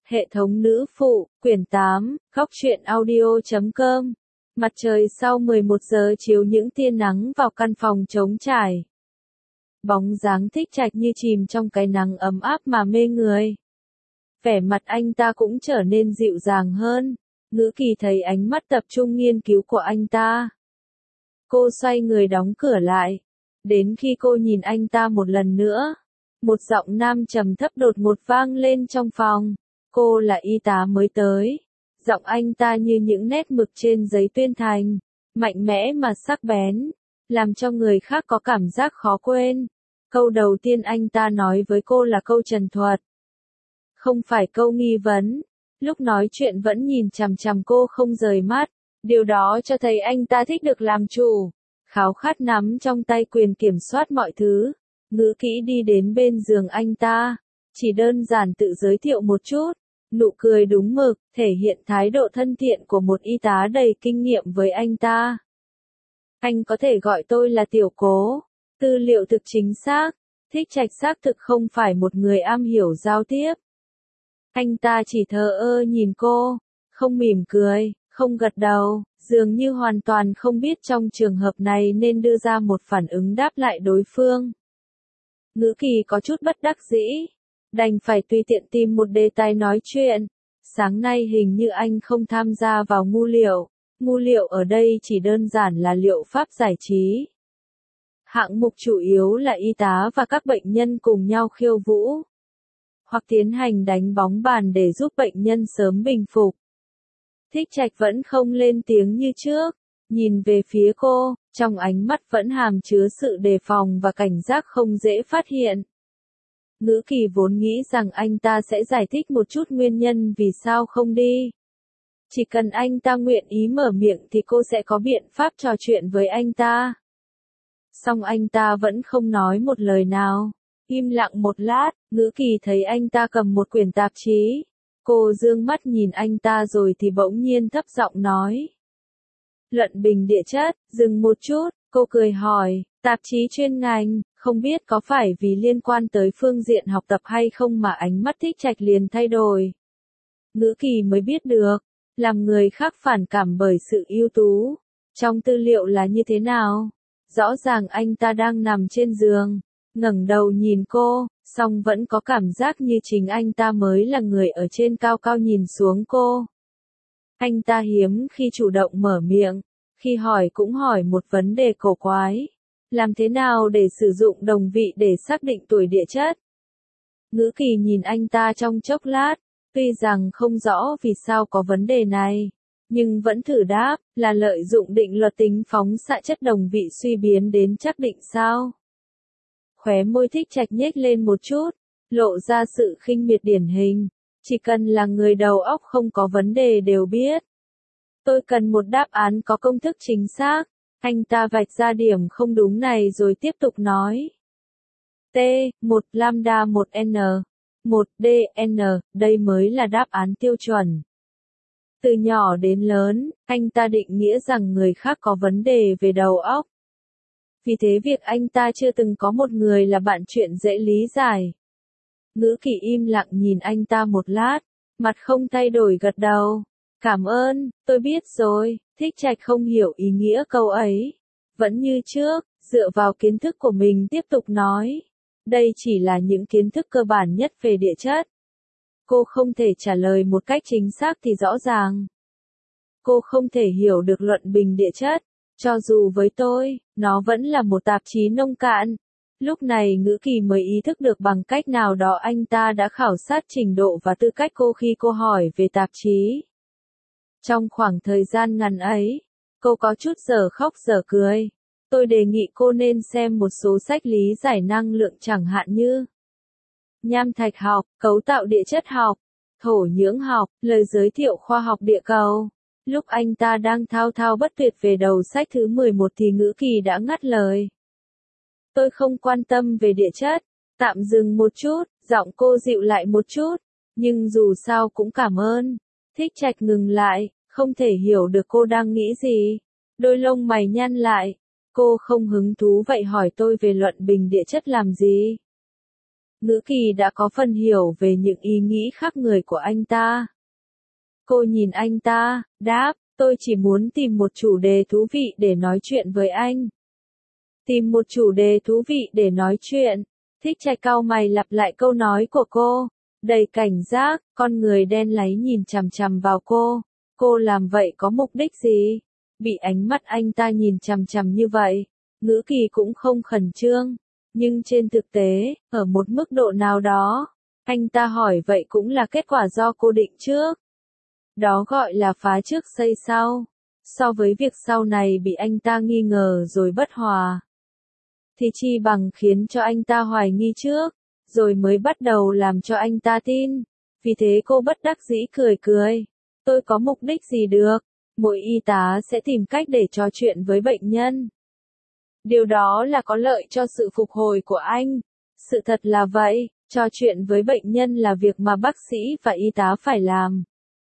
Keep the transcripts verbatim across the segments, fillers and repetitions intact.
Hệ thống nữ phụ, quyển tám, góc truyện audio chấm com. Mặt trời sau mười một giờ chiếu những tia nắng vào căn phòng trống trải. Bóng dáng Thích Trạch như chìm trong cái nắng ấm áp mà mê người. Vẻ mặt anh ta cũng trở nên dịu dàng hơn. Ngữ Kỳ thấy ánh mắt tập trung nghiên cứu của anh ta. Cô xoay người đóng cửa lại. Đến khi cô nhìn anh ta một lần nữa, một giọng nam trầm thấp đột ngột vang lên trong phòng. Cô là y tá mới tới. Giọng anh ta như những nét mực trên giấy tuyên thành, mạnh mẽ mà sắc bén, làm cho người khác có cảm giác khó quên. Câu đầu tiên anh ta nói với cô là câu trần thuật, không phải câu nghi vấn. Lúc nói chuyện vẫn nhìn chằm chằm cô không rời mắt, điều đó cho thấy anh ta thích được làm chủ, khao khát nắm trong tay quyền kiểm soát mọi thứ. Ngữ Kỹ đi đến bên giường anh ta, chỉ đơn giản tự giới thiệu một chút, nụ cười đúng mực, thể hiện thái độ thân thiện của một y tá đầy kinh nghiệm với anh ta. Anh có thể gọi tôi là Tiểu Cố. Tư liệu thực chính xác, Thích Trạch xác thực không phải một người am hiểu giao tiếp. Anh ta chỉ thờ ơ nhìn cô, không mỉm cười, không gật đầu, dường như hoàn toàn không biết trong trường hợp này nên đưa ra một phản ứng đáp lại đối phương. Ngữ Kỳ có chút bất đắc dĩ, đành phải tùy tiện tìm một đề tài nói chuyện. Sáng nay hình như anh không tham gia vào ngu liệu. Ngu liệu ở đây chỉ đơn giản là liệu pháp giải trí. Hạng mục chủ yếu là y tá và các bệnh nhân cùng nhau khiêu vũ, hoặc tiến hành đánh bóng bàn để giúp bệnh nhân sớm bình phục. Thích Trạch vẫn không lên tiếng như trước, nhìn về phía cô, trong ánh mắt vẫn hàm chứa sự đề phòng và cảnh giác không dễ phát hiện. Ngữ Kỳ vốn nghĩ rằng anh ta sẽ giải thích một chút nguyên nhân vì sao không đi. Chỉ cần anh ta nguyện ý mở miệng thì cô sẽ có biện pháp trò chuyện với anh ta. Song anh ta vẫn không nói một lời nào. Im lặng một lát, Ngữ Kỳ thấy anh ta cầm một quyển tạp chí. Cô dương mắt nhìn anh ta rồi thì bỗng nhiên thấp giọng nói. Luận bình địa chất. Dừng một chút, cô cười hỏi, tạp chí chuyên ngành, không biết có phải vì liên quan tới phương diện học tập hay không mà ánh mắt Thích Trạch liền thay đổi. Ngữ Kỳ mới biết được, làm người khác phản cảm bởi sự ưu tú trong tư liệu là như thế nào. Rõ ràng anh ta đang nằm trên giường, ngẩng đầu nhìn cô, song vẫn có cảm giác như chính anh ta mới là người ở trên cao cao nhìn xuống cô. Anh ta hiếm khi chủ động mở miệng, khi hỏi cũng hỏi một vấn đề cổ quái. Làm thế nào để sử dụng đồng vị để xác định tuổi địa chất? Ngữ Kỳ nhìn anh ta trong chốc lát, tuy rằng không rõ vì sao có vấn đề này, nhưng vẫn thử đáp, là lợi dụng định luật tính phóng xạ chất đồng vị suy biến đến xác định sao? Khóe môi Thích Trạch nhếch lên một chút, lộ ra sự khinh miệt điển hình, chỉ cần là người đầu óc không có vấn đề đều biết. Tôi cần một đáp án có công thức chính xác. Anh ta vạch ra điểm không đúng này rồi tiếp tục nói. T, một lambda một n, một d n, đây mới là đáp án tiêu chuẩn. Từ nhỏ đến lớn, anh ta định nghĩa rằng người khác có vấn đề về đầu óc. Vì thế việc anh ta chưa từng có một người là bạn chuyện dễ lý giải. Ngữ Kỳ im lặng nhìn anh ta một lát, mặt không thay đổi gật đầu. Cảm ơn, tôi biết rồi. Thích Trạch không hiểu ý nghĩa câu ấy. Vẫn như trước, dựa vào kiến thức của mình tiếp tục nói. Đây chỉ là những kiến thức cơ bản nhất về địa chất. Cô không thể trả lời một cách chính xác thì rõ ràng. Cô không thể hiểu được luận bình địa chất. Cho dù với tôi, nó vẫn là một tạp chí nông cạn. Lúc này Ngữ Kỳ mới ý thức được bằng cách nào đó anh ta đã khảo sát trình độ và tư cách cô khi cô hỏi về tạp chí. Trong khoảng thời gian ngắn ấy, cô có chút giờ khóc giờ cười. Tôi đề nghị cô nên xem một số sách lý giải năng lượng chẳng hạn như nham thạch học, cấu tạo địa chất học, thổ nhưỡng học, lời giới thiệu khoa học địa cầu. Lúc anh ta đang thao thao bất tuyệt về đầu sách thứ mười một thì Ngữ Kỳ đã ngắt lời. Tôi không quan tâm về địa chất. Tạm dừng một chút, giọng cô dịu lại một chút. Nhưng dù sao cũng cảm ơn. Thích Trạch ngừng lại, không thể hiểu được cô đang nghĩ gì. Đôi lông mày nhăn lại. Cô không hứng thú vậy hỏi tôi về luận bình địa chất làm gì? Ngữ Kỳ đã có phần hiểu về những ý nghĩ khác người của anh ta. Cô nhìn anh ta, đáp, tôi chỉ muốn tìm một chủ đề thú vị để nói chuyện với anh. Tìm một chủ đề thú vị để nói chuyện. Thích Trạch cau mày lặp lại câu nói của cô, đầy cảnh giác, con người đen láy nhìn chằm chằm vào cô. Cô làm vậy có mục đích gì? Bị ánh mắt anh ta nhìn chằm chằm như vậy, Ngữ Kỳ cũng không khẩn trương. Nhưng trên thực tế, ở một mức độ nào đó, anh ta hỏi vậy cũng là kết quả do cô định trước. Đó gọi là phá trước xây sau. So với việc sau này bị anh ta nghi ngờ rồi bất hòa, thì chi bằng khiến cho anh ta hoài nghi trước, rồi mới bắt đầu làm cho anh ta tin. Vì thế cô bất đắc dĩ cười cười. Tôi có mục đích gì được? Mỗi y tá sẽ tìm cách để trò chuyện với bệnh nhân. Điều đó là có lợi cho sự phục hồi của anh. Sự thật là vậy, trò chuyện với bệnh nhân là việc mà bác sĩ và y tá phải làm.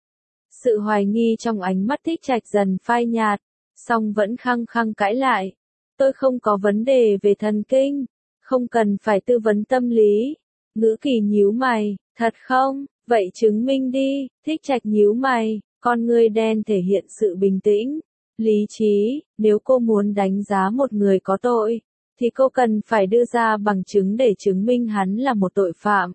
Sự hoài nghi trong ánh mắt Thích Trạch dần phai nhạt, song vẫn khăng khăng cãi lại. Tôi không có vấn đề về thần kinh, không cần phải tư vấn tâm lý. Ngữ Kỳ nhíu mày, thật không? Vậy chứng minh đi. Thích Trạch nhíu mày, con ngươi đen thể hiện sự bình tĩnh, lý trí. Nếu cô muốn đánh giá một người có tội, thì cô cần phải đưa ra bằng chứng để chứng minh hắn là một tội phạm,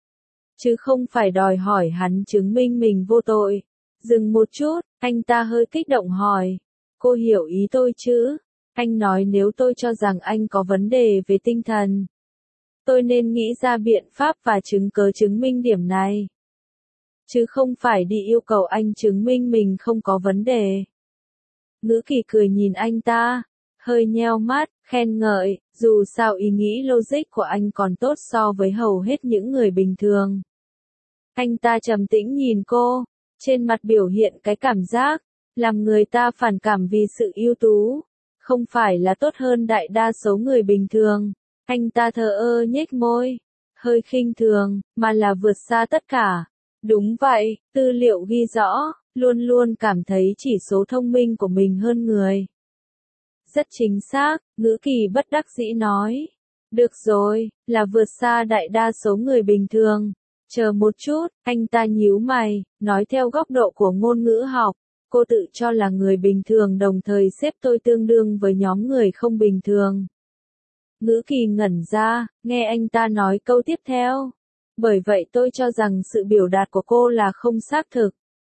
chứ không phải đòi hỏi hắn chứng minh mình vô tội. Dừng một chút, anh ta hơi kích động hỏi, cô hiểu ý tôi chứ? Anh nói nếu tôi cho rằng anh có vấn đề về tinh thần, tôi nên nghĩ ra biện pháp và chứng cớ chứng minh điểm này, chứ không phải đi yêu cầu anh chứng minh mình không có vấn đề. Ngữ Kỳ cười nhìn anh ta, hơi nheo mắt, khen ngợi, dù sao ý nghĩ logic của anh còn tốt so với hầu hết những người bình thường. Anh ta trầm tĩnh nhìn cô, trên mặt biểu hiện cái cảm giác, làm người ta phản cảm vì sự ưu tú, không phải là tốt hơn đại đa số người bình thường. Anh ta thờ ơ nhếch môi, hơi khinh thường, mà là vượt xa tất cả. Đúng vậy, tư liệu ghi rõ, luôn luôn cảm thấy chỉ số thông minh của mình hơn người. Rất chính xác, Ngữ Kỳ bất đắc dĩ nói. Được rồi, là vượt xa đại đa số người bình thường. Chờ một chút, anh ta nhíu mày, nói theo góc độ của ngôn ngữ học. Cô tự cho là người bình thường đồng thời xếp tôi tương đương với nhóm người không bình thường. Ngữ Kỳ ngẩn ra, nghe anh ta nói câu tiếp theo. Bởi vậy tôi cho rằng sự biểu đạt của cô là không xác thực.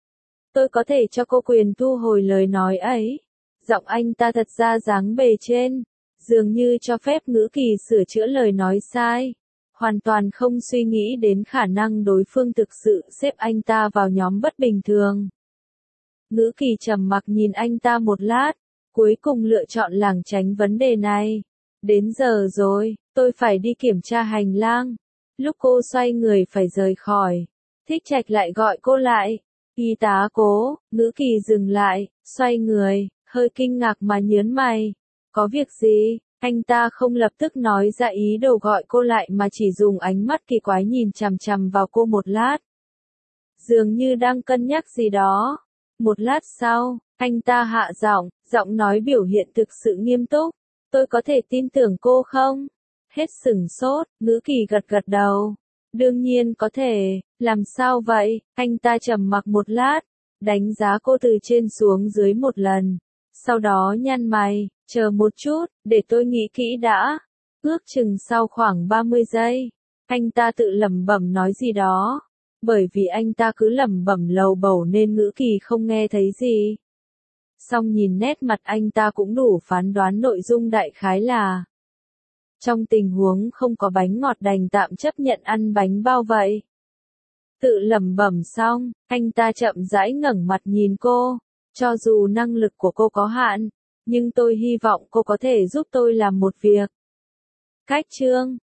Tôi có thể cho cô quyền thu hồi lời nói ấy. Giọng anh ta thật ra dáng bề trên, dường như cho phép Ngữ Kỳ sửa chữa lời nói sai. Hoàn toàn không suy nghĩ đến khả năng đối phương thực sự xếp anh ta vào nhóm bất bình thường. Ngữ Kỳ trầm mặc nhìn anh ta một lát, cuối cùng lựa chọn lảng tránh vấn đề này. Đến giờ rồi, tôi phải đi kiểm tra hành lang. Lúc cô xoay người phải rời khỏi, Thích Trạch lại gọi cô lại. Y tá Cố. Ngữ Kỳ dừng lại, xoay người, hơi kinh ngạc mà nhớn mày. Có việc gì? Anh ta không lập tức nói ra ý đồ gọi cô lại mà chỉ dùng ánh mắt kỳ quái nhìn chằm chằm vào cô một lát. Dường như đang cân nhắc gì đó. Một lát sau, anh ta hạ giọng, giọng nói biểu hiện thực sự nghiêm túc. Tôi có thể tin tưởng cô không? Hết sửng sốt, Ngữ Kỳ gật gật đầu. Đương nhiên có thể, làm sao vậy? Anh ta trầm mặc một lát, đánh giá cô từ trên xuống dưới một lần. Sau đó nhăn mày, chờ một chút, để tôi nghĩ kỹ đã. Ước chừng sau khoảng ba mươi giây, anh ta tự lẩm bẩm nói gì đó. Bởi vì anh ta cứ lẩm bẩm lầu bầu nên Ngữ Kỳ không nghe thấy gì. Song nhìn nét mặt anh ta cũng đủ phán đoán nội dung đại khái là trong tình huống không có bánh ngọt đành tạm chấp nhận ăn bánh bao vậy. Tự lẩm bẩm xong, anh ta chậm rãi ngẩng mặt nhìn cô. Cho dù năng lực của cô có hạn, nhưng tôi hy vọng cô có thể giúp tôi làm một việc. Cách chương